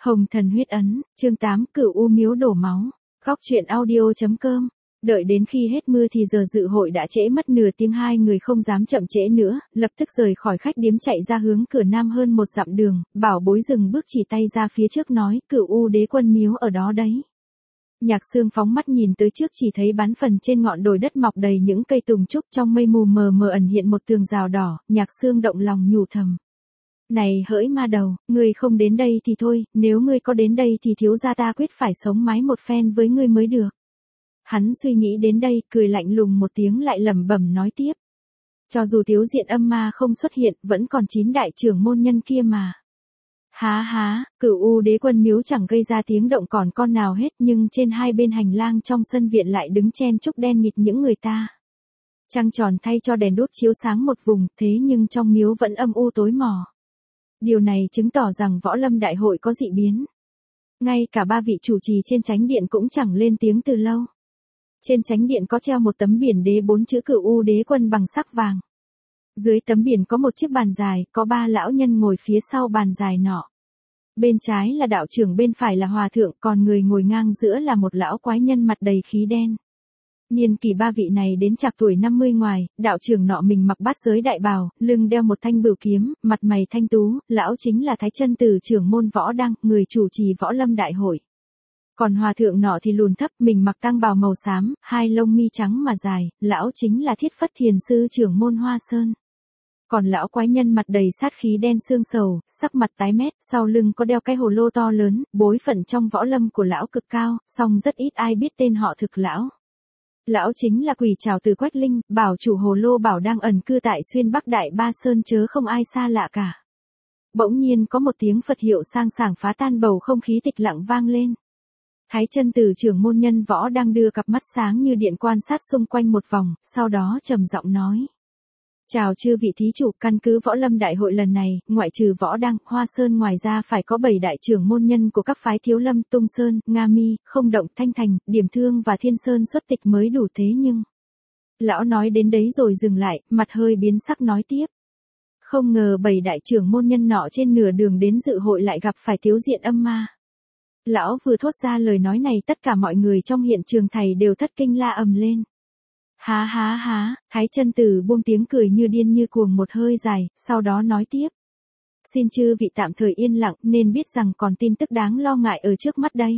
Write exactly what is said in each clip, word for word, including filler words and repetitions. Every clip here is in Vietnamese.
Hồng Thần Huyết Ấn, chương tám, Cửu U Miếu đổ máu. Góc truyện audio chấm com. Đợi đến khi hết mưa thì giờ dự hội đã trễ mất nửa tiếng, hai người không dám chậm trễ nữa, lập tức rời khỏi khách điếm chạy ra hướng cửa nam hơn một dặm đường. Bảo Bối dừng bước chỉ tay ra phía trước nói, Cửu U Đế Quân miếu ở đó đấy. Nhạc Sương phóng mắt nhìn tới trước chỉ thấy bán phần trên ngọn đồi đất mọc đầy những cây tùng trúc, trong mây mù mờ mờ ẩn hiện một tường rào đỏ. Nhạc Sương động lòng nhủ thầm. Này hỡi ma đầu, ngươi không đến đây thì thôi, nếu ngươi có đến đây thì thiếu gia ta quyết phải sống mái một phen với ngươi mới được. Hắn suy nghĩ đến đây, cười lạnh lùng một tiếng lại lẩm bẩm nói tiếp. Cho dù thiếu diện âm ma không xuất hiện, vẫn còn chín đại trưởng môn nhân kia mà. Há há, Cửu U Đế Quân miếu chẳng gây ra tiếng động còn con nào hết, nhưng trên hai bên hành lang trong sân viện lại đứng chen chúc đen nghịt những người ta. Trăng tròn thay cho đèn đuốc chiếu sáng một vùng, thế nhưng trong miếu vẫn âm u tối mò. Điều này chứng tỏ rằng võ lâm đại hội có dị biến. Ngay cả ba vị chủ trì trên chánh điện cũng chẳng lên tiếng từ lâu. Trên chánh điện có treo một tấm biển đế bốn chữ Cửu U Đế Quân bằng sắc vàng. Dưới tấm biển có một chiếc bàn dài, có ba lão nhân ngồi phía sau bàn dài nọ. Bên trái là đạo trưởng, bên phải là hòa thượng, còn người ngồi ngang giữa là một lão quái nhân mặt đầy khí đen. Niên kỳ ba vị này đến chạc tuổi năm mươi ngoài, đạo trưởng nọ mình mặc bát giới đại bào, lưng đeo một thanh bửu kiếm, mặt mày thanh tú, lão chính là Thái Chân Tử trưởng môn Võ Đăng, người chủ trì võ lâm đại hội. Còn hòa thượng nọ thì lùn thấp, mình mặc tang bào màu xám, hai lông mi trắng mà dài, lão chính là Thiết Phất Thiền sư trưởng môn Hoa Sơn. Còn lão quái nhân mặt đầy sát khí đen xương sầu, sắc mặt tái mét, sau lưng có đeo cái hồ lô to lớn, bối phận trong võ lâm của lão cực cao, song rất ít ai biết tên họ thực lão. Lão chính là Quỷ Trảo Tử Quách Linh, bảo chủ hồ lô bảo đang ẩn cư tại xuyên Bắc Đại Ba Sơn, chớ không ai xa lạ cả. Bỗng nhiên có một tiếng Phật hiệu sang sảng phá tan bầu không khí tịch lặng vang lên. Thái Chân Tử trưởng môn nhân Võ đang đưa cặp mắt sáng như điện quan sát xung quanh một vòng, sau đó trầm giọng nói. Chào chư vị thí chủ, căn cứ võ lâm đại hội lần này, ngoại trừ Võ Đăng, Hoa Sơn ngoài ra phải có bảy đại trưởng môn nhân của các phái Thiếu Lâm, Tung Sơn, Nga Mi, Không Động, Thanh Thành, Điểm Thương và Thiên Sơn xuất tịch mới đủ, thế nhưng. Lão nói đến đấy rồi dừng lại, mặt hơi biến sắc nói tiếp. Không ngờ bảy đại trưởng môn nhân nọ trên nửa đường đến dự hội lại gặp phải thiếu diện âm ma. Lão vừa thốt ra lời nói này, tất cả mọi người trong hiện trường thầy đều thất kinh la ầm lên. Há há há, Thái Chân Tử buông tiếng cười như điên như cuồng một hơi dài, sau đó nói tiếp. Xin chư vị tạm thời yên lặng, nên biết rằng còn tin tức đáng lo ngại ở trước mắt đây.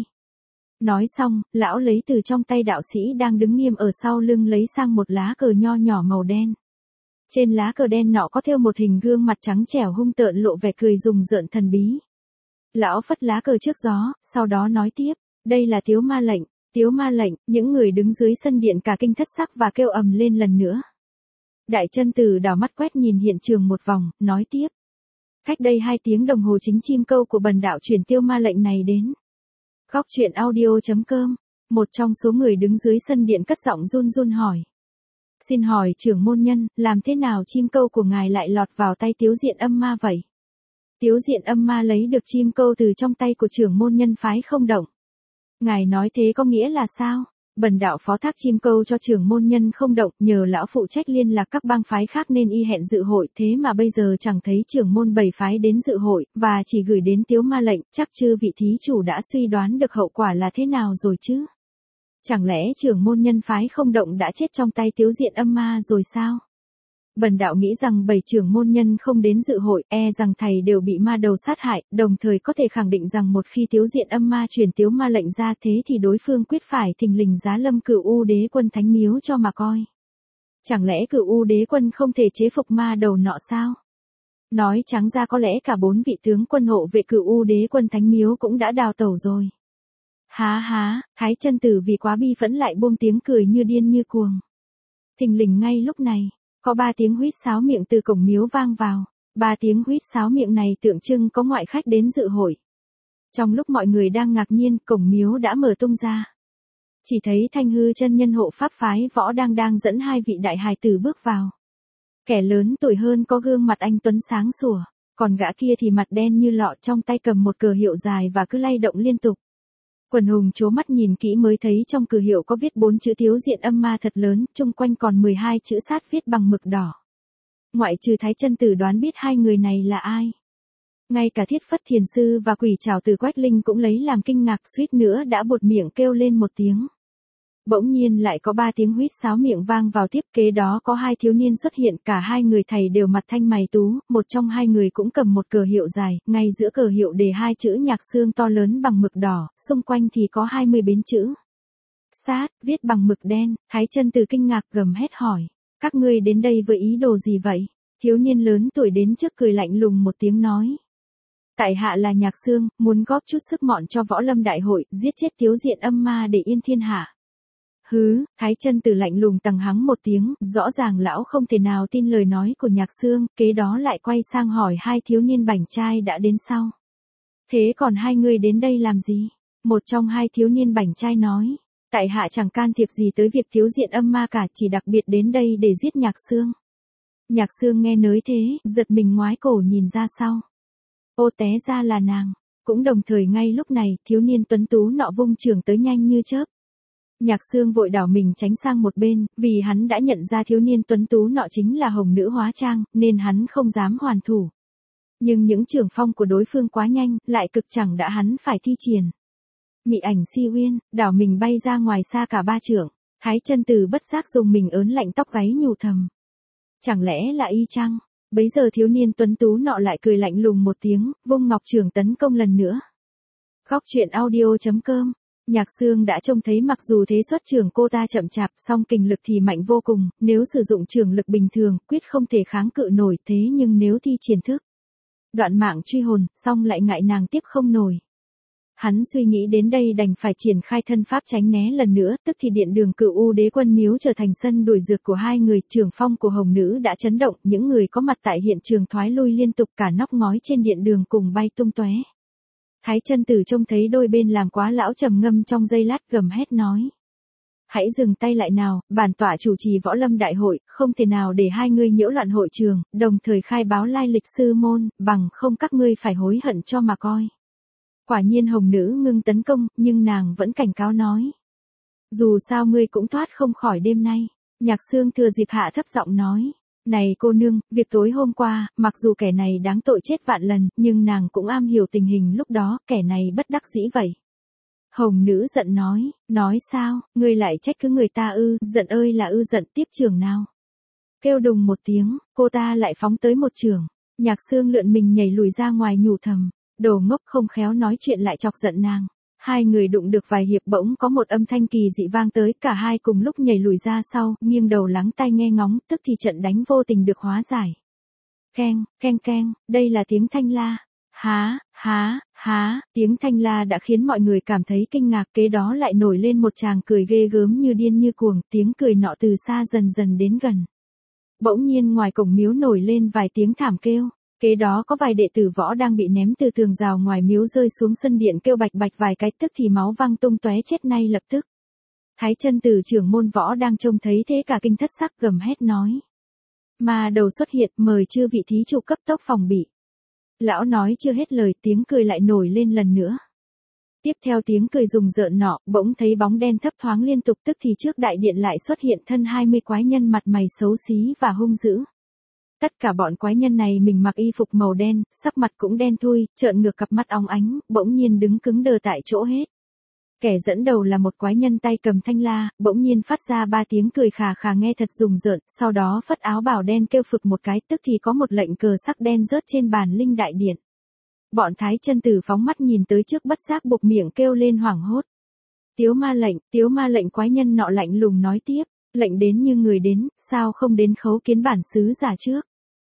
Nói xong, lão lấy từ trong tay đạo sĩ đang đứng nghiêm ở sau lưng lấy sang một lá cờ nho nhỏ màu đen. Trên lá cờ đen nọ có thêu một hình gương mặt trắng trẻo hung tợn lộ vẻ cười rùng rợn thần bí. Lão phất lá cờ trước gió, sau đó nói tiếp, đây là Tiếu Ma lệnh. Tiếu Ma lệnh, những người đứng dưới sân điện cả kinh thất sắc và kêu ầm lên lần nữa. Đại Chân Tử đảo mắt quét nhìn hiện trường một vòng, nói tiếp. Cách đây hai tiếng đồng hồ chính chim câu của bần đạo chuyển Tiếu Ma lệnh này đến. Góc truyện audio chấm com, một trong số người đứng dưới sân điện cất giọng run run hỏi. Xin hỏi trưởng môn nhân, làm thế nào chim câu của ngài lại lọt vào tay Tiếu diện âm ma vậy? Tiếu diện âm ma lấy được chim câu từ trong tay của trưởng môn nhân phái Không Động. Ngài nói thế có nghĩa là sao? Bần đạo phó thác chim câu cho trưởng môn nhân Không Động, nhờ lão phụ trách liên lạc các bang phái khác nên y hẹn dự hội, thế mà bây giờ chẳng thấy trưởng môn bảy phái đến dự hội, và chỉ gửi đến Tiếu Ma lệnh, chắc chư vị thí chủ đã suy đoán được hậu quả là thế nào rồi chứ? Chẳng lẽ trưởng môn nhân phái Không Động đã chết trong tay Tiếu diện âm ma rồi sao? Bần đạo nghĩ rằng bảy trưởng môn nhân không đến dự hội, e rằng thầy đều bị ma đầu sát hại, đồng thời có thể khẳng định rằng một khi Tiếu diện âm ma truyền Tiếu Ma lệnh ra thế thì đối phương quyết phải thình lình giá lâm Cửu U Đế Quân thánh miếu cho mà coi. Chẳng lẽ Cửu U Đế Quân không thể chế phục ma đầu nọ sao? Nói trắng ra có lẽ cả bốn vị tướng quân hộ vệ Cửu U Đế Quân thánh miếu cũng đã đào tẩu rồi. Há há, Thái Chân Tử vì quá bi phẫn lại buông tiếng cười như điên như cuồng. Thình lình ngay lúc này. Có ba tiếng huýt sáo miệng từ cổng miếu vang vào, ba tiếng huýt sáo miệng này tượng trưng có ngoại khách đến dự hội. Trong lúc mọi người đang ngạc nhiên, cổng miếu đã mở tung ra. Chỉ thấy Thanh Hư chân nhân hộ pháp phái Võ đang đang dẫn hai vị đại hài tử bước vào. Kẻ lớn tuổi hơn có gương mặt anh tuấn sáng sủa, còn gã kia thì mặt đen như lọ, trong tay cầm một cờ hiệu dài và cứ lay động liên tục. Quần hùng chố mắt nhìn kỹ mới thấy trong cờ hiệu có viết bốn chữ Tiếu diện âm ma thật lớn, chung quanh còn mười hai chữ sát viết bằng mực đỏ. Ngoại trừ Thái Chân Tử đoán biết hai người này là ai. Ngay cả Thiết Phất Thiền Sư và Quỷ Trảo Từ Quách Linh cũng lấy làm kinh ngạc, suýt nữa đã buột miệng kêu lên một tiếng. Bỗng nhiên lại có ba tiếng huýt sáo miệng vang vào tiếp, kế đó có hai thiếu niên xuất hiện, cả hai người thầy đều mặt thanh mày tú, một trong hai người cũng cầm một cờ hiệu dài, ngay giữa cờ hiệu đề hai chữ Nhạc Xương to lớn bằng mực đỏ, xung quanh thì có hai mươi bến chữ sát, viết bằng mực đen. Thái Chân Từ kinh ngạc gầm hét hỏi, các ngươi đến đây với ý đồ gì vậy? Thiếu niên lớn tuổi đến trước cười lạnh lùng một tiếng nói. Tại hạ là Nhạc Xương, muốn góp chút sức mọn cho võ lâm đại hội, giết chết Tiếu Diện Âm Ma để yên thiên hạ. Hứ, Thái Chân Từ lạnh lùng tằng hắng một tiếng, rõ ràng lão không thể nào tin lời nói của Nhạc Xương, kế đó lại quay sang hỏi hai thiếu niên bảnh trai đã đến sau. Thế còn hai người đến đây làm gì? Một trong hai thiếu niên bảnh trai nói, tại hạ chẳng can thiệp gì tới việc Tiếu Diện Âm Ma cả, chỉ đặc biệt đến đây để giết Nhạc Xương. Nhạc Xương nghe nói thế, giật mình ngoái cổ nhìn ra sau. Ô, té ra là nàng. Cũng đồng thời ngay lúc này, thiếu niên tuấn tú nọ vung trường tới nhanh như chớp. Nhạc Xương vội đảo mình tránh sang một bên, vì hắn đã nhận ra thiếu niên tuấn tú nọ chính là Hồng Nữ hóa trang, nên hắn không dám hoàn thủ. Nhưng những trường phong của đối phương quá nhanh, lại cực chẳng đã hắn phải thi triển. Mị ảnh si uyên, đảo mình bay ra ngoài xa cả ba trượng. Thái Chân Từ bất giác dùng mình ớn lạnh tóc gáy nhủ thầm. Chẳng lẽ là y chăng? Bấy giờ thiếu niên tuấn tú nọ lại cười lạnh lùng một tiếng, vung ngọc trường tấn công lần nữa. Góc truyện audio chấm com. Nhạc Xương đã trông thấy mặc dù thế xuất trường cô ta chậm chạp, song kình lực thì mạnh vô cùng, nếu sử dụng trường lực bình thường, quyết không thể kháng cự nổi, thế nhưng nếu thi triển thức đoạn mạng truy hồn, song lại ngại nàng tiếp không nổi. Hắn suy nghĩ đến đây đành phải triển khai thân pháp tránh né lần nữa, tức thì điện đường Cửu U Đế Quân Miếu trở thành sân đuổi rượt của hai người, trường phong của Hồng Nữ đã chấn động, những người có mặt tại hiện trường thoái lui liên tục, cả nóc ngói trên điện đường cùng bay tung tóe. Thái Chân Từ trông thấy đôi bên làm quá, lão trầm ngâm trong giây lát gầm hét nói. Hãy dừng tay lại nào, bản tọa chủ trì võ lâm đại hội, không thể nào để hai ngươi nhiễu loạn hội trường, đồng thời khai báo lai lịch sư môn, bằng không các ngươi phải hối hận cho mà coi. Quả nhiên Hồng Nữ ngưng tấn công, nhưng nàng vẫn cảnh cáo nói. Dù sao ngươi cũng thoát không khỏi đêm nay. Nhạc Xương thừa dịp hạ thấp giọng nói. Này cô nương, việc tối hôm qua, mặc dù kẻ này đáng tội chết vạn lần, nhưng nàng cũng am hiểu tình hình lúc đó, kẻ này bất đắc dĩ vậy. Hồng Nữ giận nói, nói sao, ngươi lại trách cứ người ta ư, giận ơi là ư, giận tiếp trường nào. Kêu đùng một tiếng, cô ta lại phóng tới một trường. Nhạc Xương lượn mình nhảy lùi ra ngoài nhủ thầm. Đồ ngốc, không khéo nói chuyện lại chọc giận nàng. Hai người đụng được vài hiệp bỗng có một âm thanh kỳ dị vang tới, cả hai cùng lúc nhảy lùi ra sau, nghiêng đầu lắng tai nghe ngóng, tức thì trận đánh vô tình được hóa giải. Keng, keng keng, đây là tiếng thanh la. Há, há, há, tiếng thanh la đã khiến mọi người cảm thấy kinh ngạc, kế đó lại nổi lên một tràng cười ghê gớm như điên như cuồng, tiếng cười nọ từ xa dần dần đến gần. Bỗng nhiên ngoài cổng miếu nổi lên vài tiếng thảm kêu. Kế đó có vài đệ tử võ đang bị ném từ tường rào ngoài miếu rơi xuống sân điện kêu bạch bạch vài cái, tức thì máu văng tung tóe chết ngay lập tức. Thái Chân Từ trưởng môn võ đang trông thấy thế cả kinh thất sắc gầm hét nói. Ma đầu xuất hiện, mời chư vị thí chủ cấp tốc phòng bị. Lão nói chưa hết lời, tiếng cười lại nổi lên lần nữa. Tiếp theo tiếng cười rùng rợn nọ, bỗng thấy bóng đen thấp thoáng liên tục, tức thì trước đại điện lại xuất hiện thân hai mươi quái nhân mặt mày xấu xí và hung dữ. Tất cả bọn quái nhân này mình mặc y phục màu đen, sắc mặt cũng đen thui, trợn ngược cặp mắt óng ánh, bỗng nhiên đứng cứng đờ tại chỗ hết. Kẻ dẫn đầu là một quái nhân tay cầm thanh la, bỗng nhiên phát ra ba tiếng cười khà khà nghe thật rùng rợn, sau đó phất áo bào đen kêu phực một cái, tức thì có một lệnh cờ sắc đen rớt trên bàn linh đại điện. Bọn Thái Chân Từ phóng mắt nhìn tới trước bất giác buộc miệng kêu lên hoảng hốt. Tiếu ma lệnh, tiếu ma lệnh, quái nhân nọ lạnh lùng nói tiếp, lệnh đến như người đến, sao không đến khấu kiến bản xứ giả trước.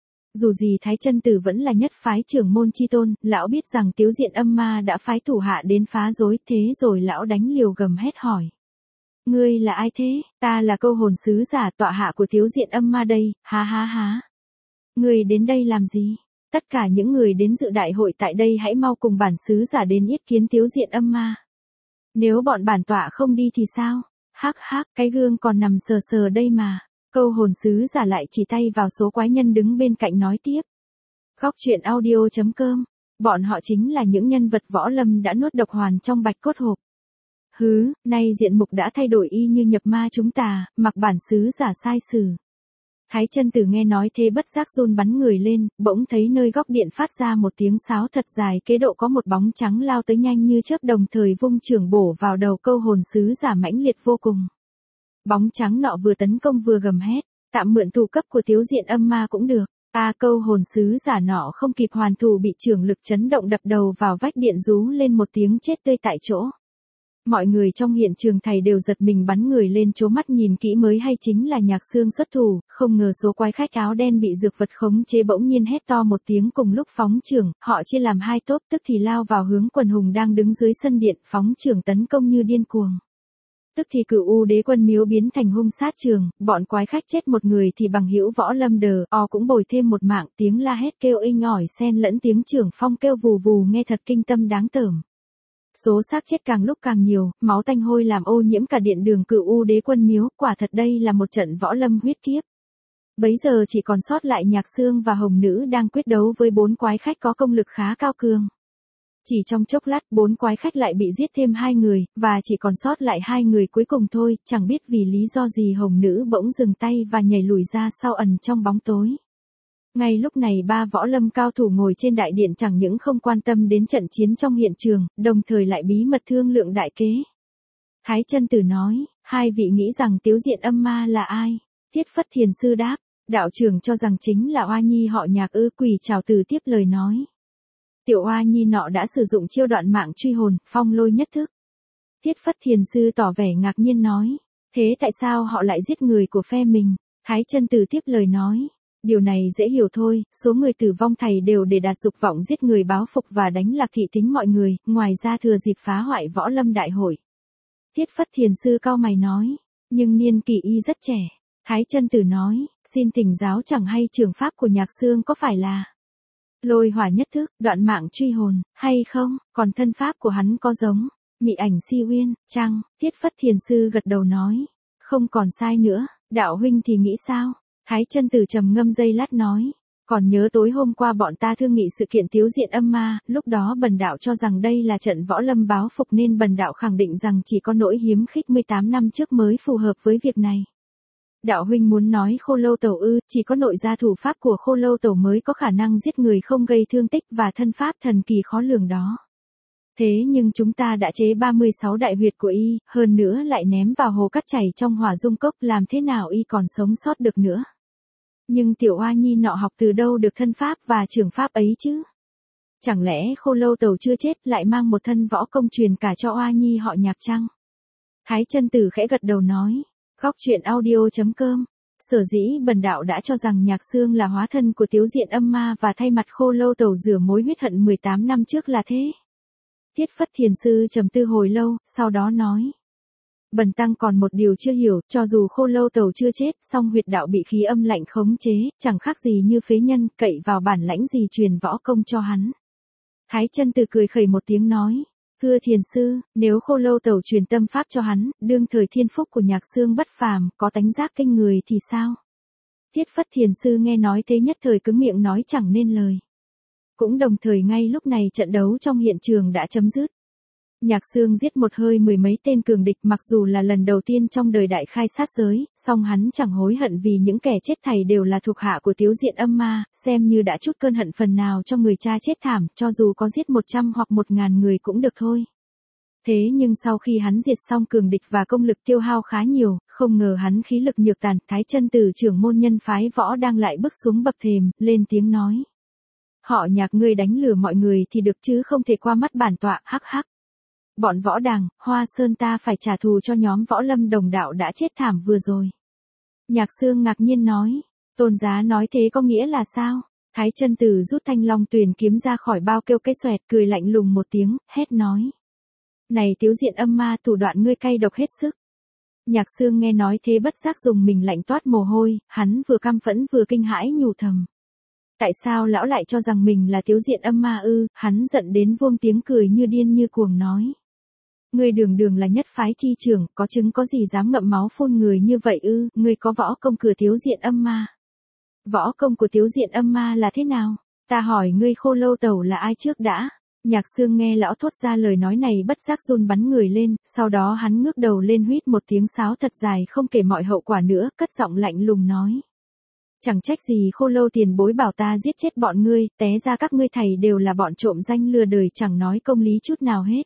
Dù gì Thái Chân Từ vẫn là nhất phái trưởng môn chi tôn, lão biết rằng Tiếu Diện Âm Ma đã phái thủ hạ đến phá rối, thế rồi lão đánh liều gầm hét hỏi. Ngươi là ai thế? Ta là câu hồn sứ giả tọa hạ của Tiếu Diện Âm Ma đây, há há há. Ngươi đến đây làm gì? Tất cả những người đến dự đại hội tại đây hãy mau cùng bản sứ giả đến yết kiến Tiếu Diện Âm Ma. Nếu bọn bản tọa không đi thì sao? Hắc hắc, cái gương còn nằm sờ sờ đây mà. Câu hồn sứ giả lại chỉ tay vào số quái nhân đứng bên cạnh nói tiếp. Góc truyện audio chấm com. Bọn họ chính là những nhân vật võ lâm đã nuốt độc hoàn trong bạch cốt hộp. Hứ, nay diện mục đã thay đổi y như nhập ma chúng ta, mặc bản sứ giả sai sử. Thái chân tử nghe nói thế bất giác run bắn người lên, bỗng thấy nơi góc điện phát ra một tiếng sáo thật dài kế độ có một bóng trắng lao tới nhanh như chớp đồng thời vung chưởng bổ vào đầu câu hồn sứ giả mãnh liệt vô cùng. Bóng trắng nọ vừa tấn công vừa gầm hét, tạm mượn thủ cấp của Tiếu Diện Âm Ma cũng được. A à, câu hồn sứ giả nọ không kịp hoàn thủ bị chưởng lực chấn động đập đầu vào vách điện rú lên một tiếng chết tươi tại chỗ. Mọi người trong hiện trường thầy đều giật mình bắn người lên chố mắt nhìn kỹ mới hay chính là Nhạc Xương xuất thủ, không ngờ số quái khách áo đen bị dược vật khống chế bỗng nhiên hét to một tiếng cùng lúc phóng chưởng, họ chia làm hai tốp tức thì lao vào hướng quần hùng đang đứng dưới sân điện phóng chưởng tấn công như điên cuồng. Tức thì Cửu U Đế Quân Miếu biến thành hung sát trường, bọn quái khách chết một người thì bằng hữu Võ Lâm Đờ o cũng bồi thêm một mạng, tiếng la hét kêu inh ỏi xen lẫn tiếng trưởng phong kêu vù vù nghe thật kinh tâm đáng tởm. Số xác chết càng lúc càng nhiều, máu tanh hôi làm ô nhiễm cả điện đường Cửu U Đế Quân Miếu, quả thật đây là một trận võ lâm huyết kiếp. Bấy giờ chỉ còn sót lại Nhạc Xương và Hồng Nữ đang quyết đấu với bốn quái khách có công lực khá cao cường. Chỉ trong chốc lát bốn quái khách lại bị giết thêm hai người, và chỉ còn sót lại hai người cuối cùng thôi, chẳng biết vì lý do gì Hồng Nữ bỗng dừng tay và nhảy lùi ra sau ẩn trong bóng tối. Ngay lúc này ba võ lâm cao thủ ngồi trên đại điện chẳng những không quan tâm đến trận chiến trong hiện trường, đồng thời lại bí mật thương lượng đại kế. Thái chân tử nói, hai vị nghĩ rằng Tiếu Diện Âm Ma là ai? Thiết Phất Thiền Sư đáp, đạo trưởng cho rằng chính là oa nhi họ Nhạc ư. Quỷ Trảo Tử tiếp lời nói. Tiểu oa nhi nọ đã sử dụng chiêu đoạn mạng truy hồn, phong lôi nhất thức. Thiết Phất Thiền Sư tỏ vẻ ngạc nhiên nói, thế tại sao họ lại giết người của phe mình? Thái chân tử tiếp lời nói, điều này dễ hiểu thôi, số người tử vong thầy đều để đạt dục vọng giết người báo phục và đánh lạc thị tính mọi người, ngoài ra thừa dịp phá hoại võ lâm đại hội. Thiết Phất Thiền Sư cau mày nói, nhưng niên kỷ y rất trẻ. Thái chân tử nói, xin thỉnh giáo chẳng hay trường pháp của Nhạc Xương có phải là lôi hỏa nhất thức, đoạn mạng truy hồn, hay không, còn thân pháp của hắn có giống mị ảnh si uyên, chăng? Thiết Phất Thiền Sư gật đầu nói, không còn sai nữa, đạo huynh thì nghĩ sao? Thái chân tử trầm ngâm giây lát nói, còn nhớ tối hôm qua bọn ta thương nghị sự kiện Tiếu Diện Âm Ma, lúc đó bần đạo cho rằng đây là trận võ lâm báo phục nên bần đạo khẳng định rằng chỉ có nỗi hiếm khích mười tám năm trước mới phù hợp với việc này. Đạo huynh muốn nói Khô Lâu Tẩu ư? Chỉ có nội gia thủ pháp của Khô Lâu Tẩu mới có khả năng giết người không gây thương tích và thân pháp thần kỳ khó lường đó. Thế nhưng chúng ta đã chế ba mươi sáu đại huyệt của y, hơn nữa lại ném vào hồ cắt chảy trong hỏa dung cốc, làm thế nào y còn sống sót được nữa? Nhưng tiểu oa nhi nọ học từ đâu được thân pháp và trường pháp ấy chứ? Chẳng lẽ Khô Lâu Tẩu chưa chết lại mang một thân võ công truyền cả cho oa nhi họ Nhạc chăng? Thái chân tử khẽ gật đầu nói, Góc truyện audio chấm com. Sở dĩ bần đạo đã cho rằng Nhạc Xương là hóa thân của Tiếu Diện Âm Ma và thay mặt Khô Lâu Tẩu rửa mối huyết hận mười tám năm trước là thế. Thiết Phất Thiền Sư trầm tư hồi lâu, sau đó nói, bần tăng còn một điều chưa hiểu, cho dù Khô Lâu Tẩu chưa chết, song huyệt đạo bị khí âm lạnh khống chế, chẳng khác gì như phế nhân, cậy vào bản lãnh gì truyền võ công cho hắn. Thái chân tử cười khẩy một tiếng nói, thưa Thiền Sư, nếu Khô Lâu Tẩu truyền tâm pháp cho hắn, đương thời thiên phúc của Nhạc Xương bất phàm, có tánh giác kinh người thì sao? Thiết Phất Thiền Sư nghe nói thế nhất thời cứng miệng nói chẳng nên lời. Cũng đồng thời ngay lúc này trận đấu trong hiện trường đã chấm dứt. Nhạc Xương giết một hơi mười mấy tên cường địch, mặc dù là lần đầu tiên trong đời đại khai sát giới, song hắn chẳng hối hận vì những kẻ chết thảy đều là thuộc hạ của Tiếu Diện Âm Ma, xem như đã trút cơn hận phần nào cho người cha chết thảm, cho dù có giết một trăm hoặc một ngàn người cũng được thôi. Thế nhưng sau khi hắn diệt xong cường địch và công lực tiêu hao khá nhiều, không ngờ hắn khí lực nhược tàn, Thái chân tử trưởng môn nhân phái võ đang lại bước xuống bậc thềm, lên tiếng nói. Họ Nhạc ngươi đánh lừa mọi người thì được chứ không thể qua mắt bản tọa, hắc hắc. Bọn võ đàng, Hoa Sơn ta phải trả thù cho nhóm võ lâm đồng đạo đã chết thảm vừa rồi. Nhạc Xương ngạc nhiên nói, tôn giá nói thế có nghĩa là sao? Thái chân tử rút thanh long tuyền kiếm ra khỏi bao kêu cái xoẹt, cười lạnh lùng một tiếng, hét nói. Này Tiếu Diện Âm Ma, thủ đoạn ngươi cay độc hết sức. Nhạc Xương nghe nói thế bất giác dùng mình lạnh toát mồ hôi, hắn vừa căm phẫn vừa kinh hãi nhủ thầm. Tại sao lão lại cho rằng mình là Tiếu Diện Âm Ma ư? Hắn giận đến vuông tiếng cười như điên như cuồng nói. Ngươi đường đường là nhất phái chi trưởng, có chứng có gì dám ngậm máu phun người như vậy ư? Ngươi có võ công cửa Tiếu Diện Âm Ma. Võ công của Tiếu Diện Âm Ma là thế nào? Ta hỏi ngươi Khô Lâu Tẩu là ai trước đã? Nhạc Xương nghe lão thốt ra lời nói này bất giác run bắn người lên, sau đó hắn ngước đầu lên huýt một tiếng sáo thật dài không kể mọi hậu quả nữa, cất giọng lạnh lùng nói. Chẳng trách gì Khô Lâu tiền bối bảo ta giết chết bọn ngươi, té ra các ngươi thầy đều là bọn trộm danh lừa đời chẳng nói công lý chút nào hết.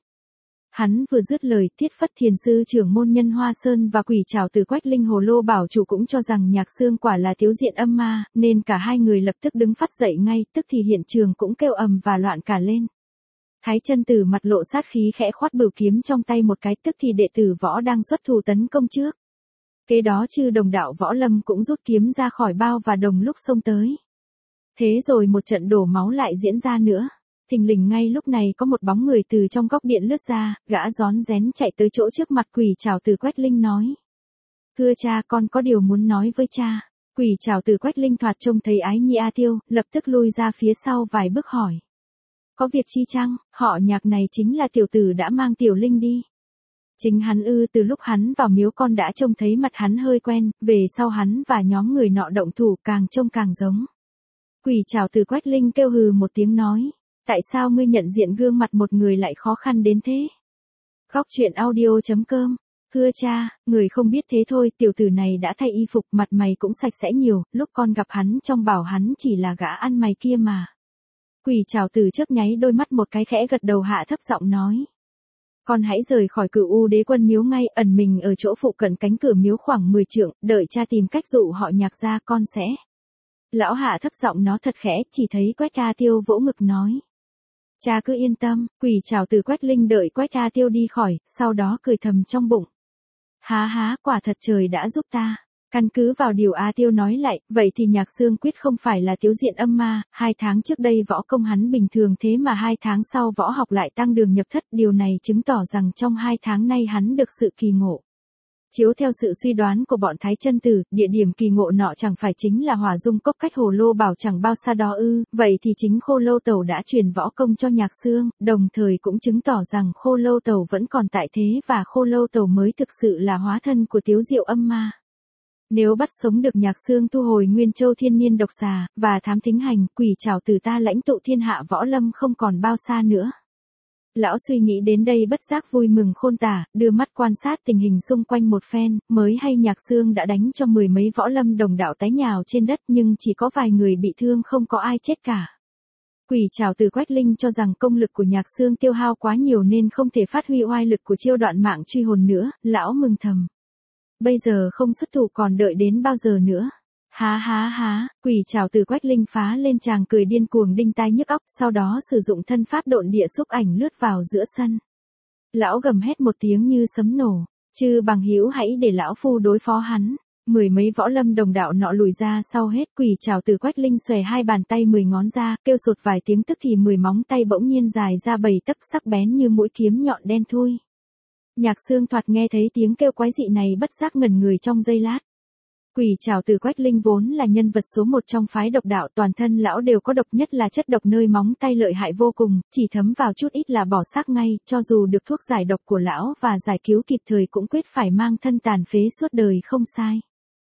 Hắn vừa dứt lời, Thiết Phất Thiền sư trưởng môn Nhân Hoa Sơn và Quỷ Trảo Tử Quách Linh Hồ Lô bảo chủ cũng cho rằng Nhạc Xương quả là thiếu diện âm ma, nên cả hai người lập tức đứng phát dậy ngay, tức thì hiện trường cũng kêu ầm và loạn cả lên. Thái chân tử mặt lộ sát khí khẽ khoát bửu kiếm trong tay một cái, tức thì đệ tử võ đang xuất thủ tấn công trước. Kế đó chư đồng đạo võ lâm cũng rút kiếm ra khỏi bao và đồng lúc xông tới. Thế rồi một trận đổ máu lại diễn ra nữa. Thình lình ngay lúc này có một bóng người từ trong góc điện lướt ra, gã rón rén chạy tới chỗ trước mặt Quỷ Trảo Tử Quách Linh nói. Thưa cha, con có điều muốn nói với cha. Quỷ Trảo Tử Quách Linh thoạt trông thấy ái nhi A Tiêu, lập tức lui ra phía sau vài bước hỏi. Có việc chi chăng, họ Nhạc này chính là tiểu tử đã mang tiểu linh đi. Chính hắn ư? Từ lúc hắn vào miếu con đã trông thấy mặt hắn hơi quen, về sau hắn và nhóm người nọ động thủ càng trông càng giống. Quỷ Trảo Tử Quách Linh kêu hừ một tiếng nói. Tại sao ngươi nhận diện gương mặt một người lại khó khăn đến thế? Góc truyện audio chấm com. Thưa cha, người không biết thế thôi, tiểu tử này đã thay y phục, mặt mày cũng sạch sẽ nhiều, lúc con gặp hắn trong bảo hắn chỉ là gã ăn mày kia mà. Quỷ Trảo Tử chớp nháy đôi mắt một cái, khẽ gật đầu hạ thấp giọng nói. Con hãy rời khỏi Cửu U Đế Quân miếu ngay, ẩn mình ở chỗ phụ cận cánh cửa miếu khoảng mười trượng, đợi cha tìm cách dụ họ Nhạc ra, con sẽ. Lão hạ thấp giọng nó thật khẽ, chỉ thấy Quách A Tiêu vỗ ngực nói. Cha cứ yên tâm. Quỷ Trảo Tử Quách Linh đợi Quách A Tiêu đi khỏi, sau đó cười thầm trong bụng. Há há, quả thật trời đã giúp ta. Căn cứ vào điều A Tiêu nói lại, vậy thì Nhạc Xương quyết không phải là thiếu diện âm ma, hai tháng trước đây võ công hắn bình thường thế mà hai tháng sau võ học lại tăng đường nhập thất, điều này chứng tỏ rằng trong hai tháng nay hắn được sự kỳ ngộ. Chiếu theo sự suy đoán của bọn Thái chân tử, địa điểm kỳ ngộ nọ chẳng phải chính là Hỏa Dung Cốc cách Hồ Lô Bảo chẳng bao xa đó ư? Vậy thì chính Khô Lâu Tẩu đã truyền võ công cho Nhạc Xương, đồng thời cũng chứng tỏ rằng Khô Lâu Tẩu vẫn còn tại thế và Khô Lâu Tẩu mới thực sự là hóa thân của Tiếu Diệu âm ma. Nếu bắt sống được Nhạc Xương thu hồi Nguyên Châu Thiên Niên độc xà và thám thính hành, Quỷ Trảo Tử ta lãnh tụ thiên hạ võ lâm không còn bao xa nữa. Lão suy nghĩ đến đây bất giác vui mừng khôn tả, đưa mắt quan sát tình hình xung quanh một phen, mới hay Nhạc Xương đã đánh cho mười mấy võ lâm đồng đạo té nhào trên đất, nhưng chỉ có vài người bị thương, không có ai chết cả. Quỷ Trảo Tử Quách Linh cho rằng công lực của Nhạc Xương tiêu hao quá nhiều nên không thể phát huy oai lực của chiêu đoạn mạng truy hồn nữa, lão mừng thầm. Bây giờ không xuất thủ còn đợi đến bao giờ nữa? Há há há, Quỷ Trảo Tử Quách Linh phá lên tràng cười điên cuồng đinh tai nhức óc, sau đó sử dụng thân pháp độn địa xúc ảnh lướt vào giữa sân. Lão gầm hét một tiếng như sấm nổ, chư bằng hữu hãy để lão phu đối phó hắn. Mười mấy võ lâm đồng đạo nọ lùi ra sau hết. Quỷ Trảo Tử Quách Linh xòe hai bàn tay mười ngón ra, kêu sụt vài tiếng, tức thì mười móng tay bỗng nhiên dài ra bảy tấc, sắc bén như mũi kiếm nhọn đen thui. Nhạc Xương thoạt nghe thấy tiếng kêu quái dị này bất giác ngẩn người trong giây lát. Quỷ Trảo Tử Quách Linh vốn là nhân vật số một trong phái độc đạo, toàn thân lão đều có độc, nhất là chất độc nơi móng tay lợi hại vô cùng, chỉ thấm vào chút ít là bỏ xác ngay, cho dù được thuốc giải độc của lão và giải cứu kịp thời cũng quyết phải mang thân tàn phế suốt đời không sai.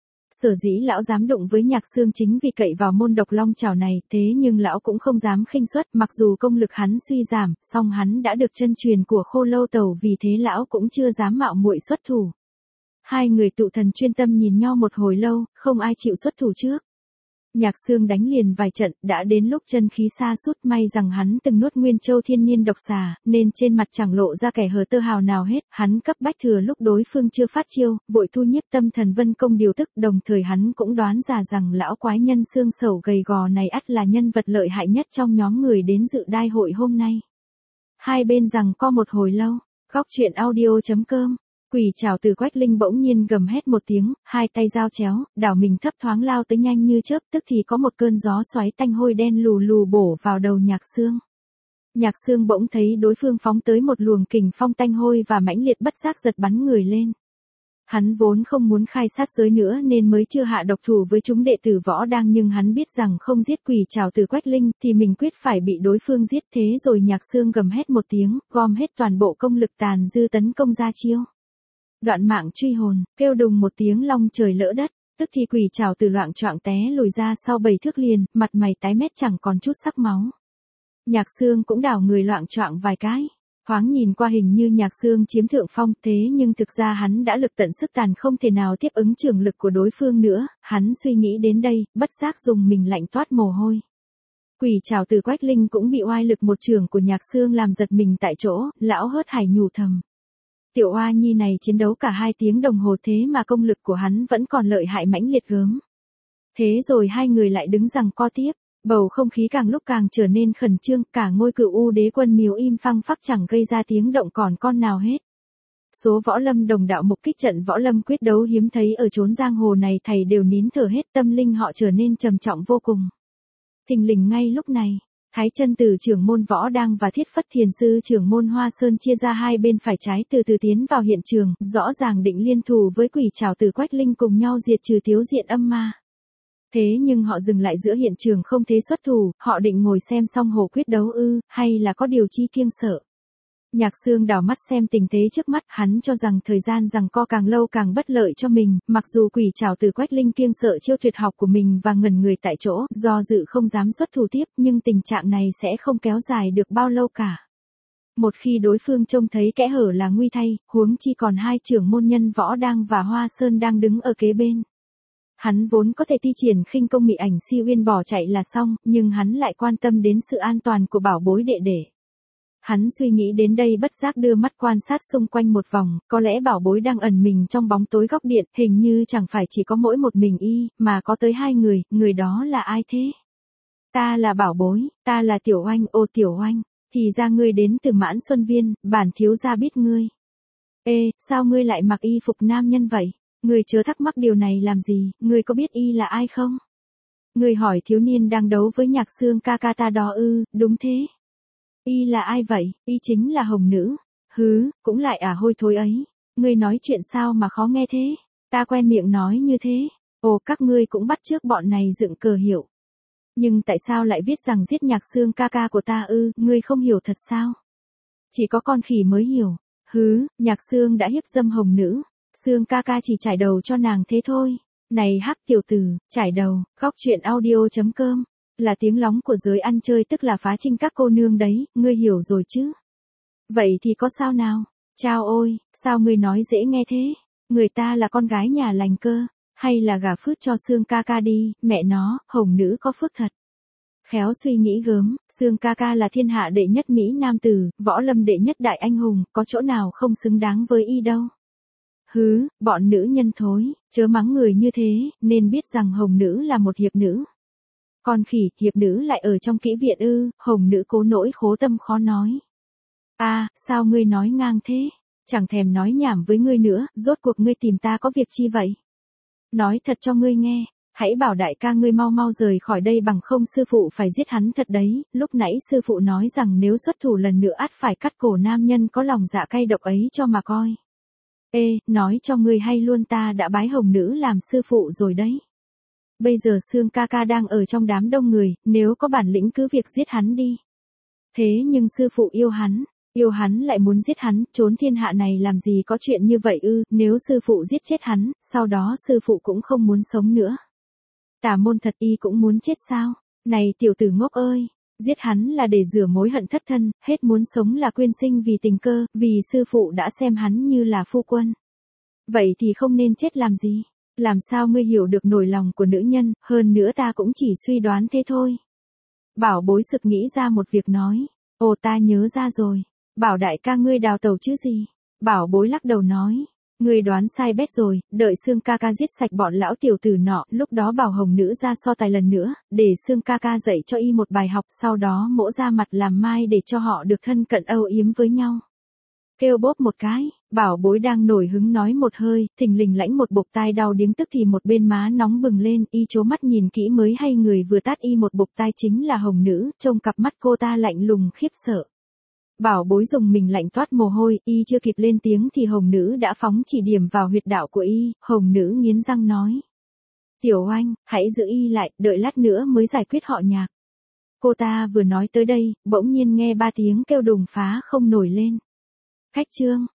Sở dĩ lão dám đụng với Nhạc Xương chính vì cậy vào môn độc long trảo này, thế nhưng lão cũng không dám khinh suất, mặc dù công lực hắn suy giảm, song hắn đã được chân truyền của Khô Lâu Tẩu, vì thế lão cũng chưa dám mạo muội xuất thủ. Hai người tụ thần chuyên tâm nhìn nhau một hồi lâu, không ai chịu xuất thủ trước. Nhạc Xương đánh liền vài trận, đã đến lúc chân khí sa sút, may rằng hắn từng nuốt Nguyên Châu Thiên Niên độc xà, nên trên mặt chẳng lộ ra kẻ hờ tơ hào nào hết, hắn cấp bách thừa lúc đối phương chưa phát chiêu, vội thu nhiếp tâm thần vân công điều tức, đồng thời hắn cũng đoán ra rằng lão quái nhân xương sẩu gầy gò này ắt là nhân vật lợi hại nhất trong nhóm người đến dự đai hội hôm nay. Hai bên giằng co một hồi lâu. Góc truyện audio chấm com. Quỷ Trảo Tử Quách Linh bỗng nhiên gầm hét một tiếng, hai tay giao chéo, đảo mình thấp thoáng lao tới nhanh như chớp, tức thì có một cơn gió xoáy tanh hôi đen lù lù bổ vào đầu Nhạc Xương. Nhạc Xương bỗng thấy đối phương phóng tới một luồng kình phong tanh hôi và mãnh liệt, bất giác giật bắn người lên. Hắn vốn không muốn khai sát giới nữa nên mới chưa hạ độc thủ với chúng đệ tử võ đang, nhưng hắn biết rằng không giết Quỷ Trảo Tử Quách Linh thì mình quyết phải bị đối phương giết, thế rồi Nhạc Xương gầm hét một tiếng, gom hết toàn bộ công lực tàn dư tấn công ra chiêu. Đoạn mạng truy hồn, kêu đùng một tiếng long trời lỡ đất, tức thì Quỷ Trảo Tử loạng choạng té lùi ra sau bảy thước liền, mặt mày tái mét chẳng còn chút sắc máu. Nhạc Xương cũng đảo người loạng choạng vài cái. Thoáng nhìn qua hình như Nhạc Xương chiếm thượng phong, thế nhưng thực ra hắn đã lực tận sức tàn không thể nào tiếp ứng trường lực của đối phương nữa, hắn suy nghĩ đến đây, bất giác dùng mình lạnh toát mồ hôi. Quỷ trảo từ Quách Linh cũng bị oai lực một trường của Nhạc Xương làm giật mình tại chỗ, lão hớt hải nhủ thầm. Tiểu oa nhi này chiến đấu cả hai tiếng đồng hồ thế mà công lực của hắn vẫn còn lợi hại mãnh liệt gớm. Thế rồi hai người lại đứng giằng co tiếp, bầu không khí càng lúc càng trở nên khẩn trương, cả ngôi Cửu U Đế quân miếu im phăng phắc chẳng gây ra tiếng động còn con nào hết. Số võ lâm đồng đạo mục kích trận võ lâm quyết đấu hiếm thấy ở chốn giang hồ này thầy đều nín thở hết, tâm linh họ trở nên trầm trọng vô cùng. Thình lình ngay lúc này, Thái Chân Tử trưởng môn Võ Đang và Thiết Phất Thiền sư trưởng môn Hoa Sơn chia ra hai bên phải trái từ từ tiến vào hiện trường, rõ ràng định liên thủ với quỷ trảo từ Quách Linh cùng nhau diệt trừ Tiếu Diện âm ma. Thế nhưng họ dừng lại giữa hiện trường không thế xuất thủ, họ định ngồi xem xong hồ quyết đấu ư, hay là có điều chi kiêng sợ. Nhạc Xương đảo mắt xem tình thế trước mắt, hắn cho rằng thời gian giằng co càng lâu càng bất lợi cho mình, mặc dù quỷ trảo từ Quách Linh kiêng sợ chiêu tuyệt học của mình và ngẩn người tại chỗ, do dự không dám xuất thủ tiếp, nhưng tình trạng này sẽ không kéo dài được bao lâu cả. Một khi đối phương trông thấy kẽ hở là nguy thay, huống chi còn hai trưởng môn nhân Võ Đang và Hoa Sơn đang đứng ở kế bên. Hắn vốn có thể thi triển khinh công mị ảnh si uyên bỏ chạy là xong, nhưng hắn lại quan tâm đến sự an toàn của bảo bối đệ đệ. Hắn suy nghĩ đến đây bất giác đưa mắt quan sát xung quanh một vòng, có lẽ bảo bối đang ẩn mình trong bóng tối góc điện, hình như chẳng phải chỉ có mỗi một mình y, mà có tới hai người, người đó là ai thế? Ta là bảo bối, ta là Tiểu Oanh, ô Tiểu Oanh, thì ra ngươi đến từ Mãn Xuân Viên, bản thiếu gia biết ngươi. Ê, sao ngươi lại mặc y phục nam nhân vậy? Ngươi chớ thắc mắc điều này làm gì, ngươi có biết y là ai không? Ngươi hỏi thiếu niên đang đấu với Nhạc Xương ca ca ta đó ư, đúng thế. Y là ai vậy? Y chính là Hồng Nữ. Hứ, cũng lại à hôi thối ấy. Ngươi nói chuyện sao mà khó nghe thế? Ta quen miệng nói như thế. Ồ, các ngươi cũng bắt chước bọn này dựng cờ hiệu. Nhưng tại sao lại viết rằng giết Nhạc Xương ca ca của ta ư, ngươi không hiểu thật sao? Chỉ có con khỉ mới hiểu. Hứ, Nhạc Xương đã hiếp dâm Hồng Nữ. Xương ca ca chỉ trải đầu cho nàng thế thôi. Này hắc tiểu tử, trải đầu, góc truyện audio chấm com. Là tiếng lóng của giới ăn chơi tức là phá trinh các cô nương đấy, ngươi hiểu rồi chứ? Vậy thì có sao nào? Chao ôi, sao ngươi nói dễ nghe thế? Người ta là con gái nhà lành cơ, hay là gả phước cho Xương ca ca đi, mẹ nó, Hồng Nữ có phước thật. Khéo suy nghĩ gớm, Xương ca ca là thiên hạ đệ nhất Mỹ nam tử, võ lâm đệ nhất đại anh hùng, có chỗ nào không xứng đáng với y đâu. Hứ, bọn nữ nhân thối, chớ mắng người như thế, nên biết rằng Hồng Nữ là một hiệp nữ. Con khỉ, hiệp nữ lại ở trong kỹ viện ư, Hồng Nữ cố nỗi khố tâm khó nói. À, sao ngươi nói ngang thế? Chẳng thèm nói nhảm với ngươi nữa, rốt cuộc ngươi tìm ta có việc chi vậy? Nói thật cho ngươi nghe, hãy bảo đại ca ngươi mau mau rời khỏi đây bằng không sư phụ phải giết hắn thật đấy, lúc nãy sư phụ nói rằng nếu xuất thủ lần nữa ắt phải cắt cổ nam nhân có lòng dạ cay độc ấy cho mà coi. Ê, nói cho ngươi hay luôn ta đã bái Hồng Nữ làm sư phụ rồi đấy. Bây giờ Xương ca ca đang ở trong đám đông người, nếu có bản lĩnh cứ việc giết hắn đi. Thế nhưng sư phụ yêu hắn, yêu hắn lại muốn giết hắn, trốn thiên hạ này làm gì có chuyện như vậy ư, nếu sư phụ giết chết hắn, sau đó sư phụ cũng không muốn sống nữa. Tà môn thật y cũng muốn chết sao? Này tiểu tử ngốc ơi, giết hắn là để rửa mối hận thất thân, hết muốn sống là quyên sinh vì tình cơ, vì sư phụ đã xem hắn như là phu quân. Vậy thì không nên chết làm gì? Làm sao ngươi hiểu được nỗi lòng của nữ nhân, hơn nữa ta cũng chỉ suy đoán thế thôi. Bảo bối sực nghĩ ra một việc nói. Ồ ta nhớ ra rồi. Bảo đại ca ngươi đào tẩu chứ gì? Bảo bối lắc đầu nói. Ngươi đoán sai bét rồi, đợi Xương ca ca giết sạch bọn lão tiểu tử nọ, lúc đó bảo Hồng Nữ ra so tài lần nữa, để Xương ca ca dạy cho y một bài học, sau đó mỗ ra mặt làm mai để cho họ được thân cận âu yếm với nhau. Kêu bốp một cái, bảo bối đang nổi hứng nói một hơi, thình lình lãnh một bục tai đau điếng tức thì một bên má nóng bừng lên, y chố mắt nhìn kỹ mới hay người vừa tát y một bục tai chính là Hồng Nữ, trông cặp mắt cô ta lạnh lùng khiếp sợ. Bảo bối dùng mình lạnh toát mồ hôi, y chưa kịp lên tiếng thì Hồng Nữ đã phóng chỉ điểm vào huyệt đạo của y, Hồng Nữ nghiến răng nói. Tiểu Oanh, hãy giữ y lại, đợi lát nữa mới giải quyết họ Nhạc. Cô ta vừa nói tới đây, bỗng nhiên nghe ba tiếng kêu đùng phá không nổi lên. Khách trương,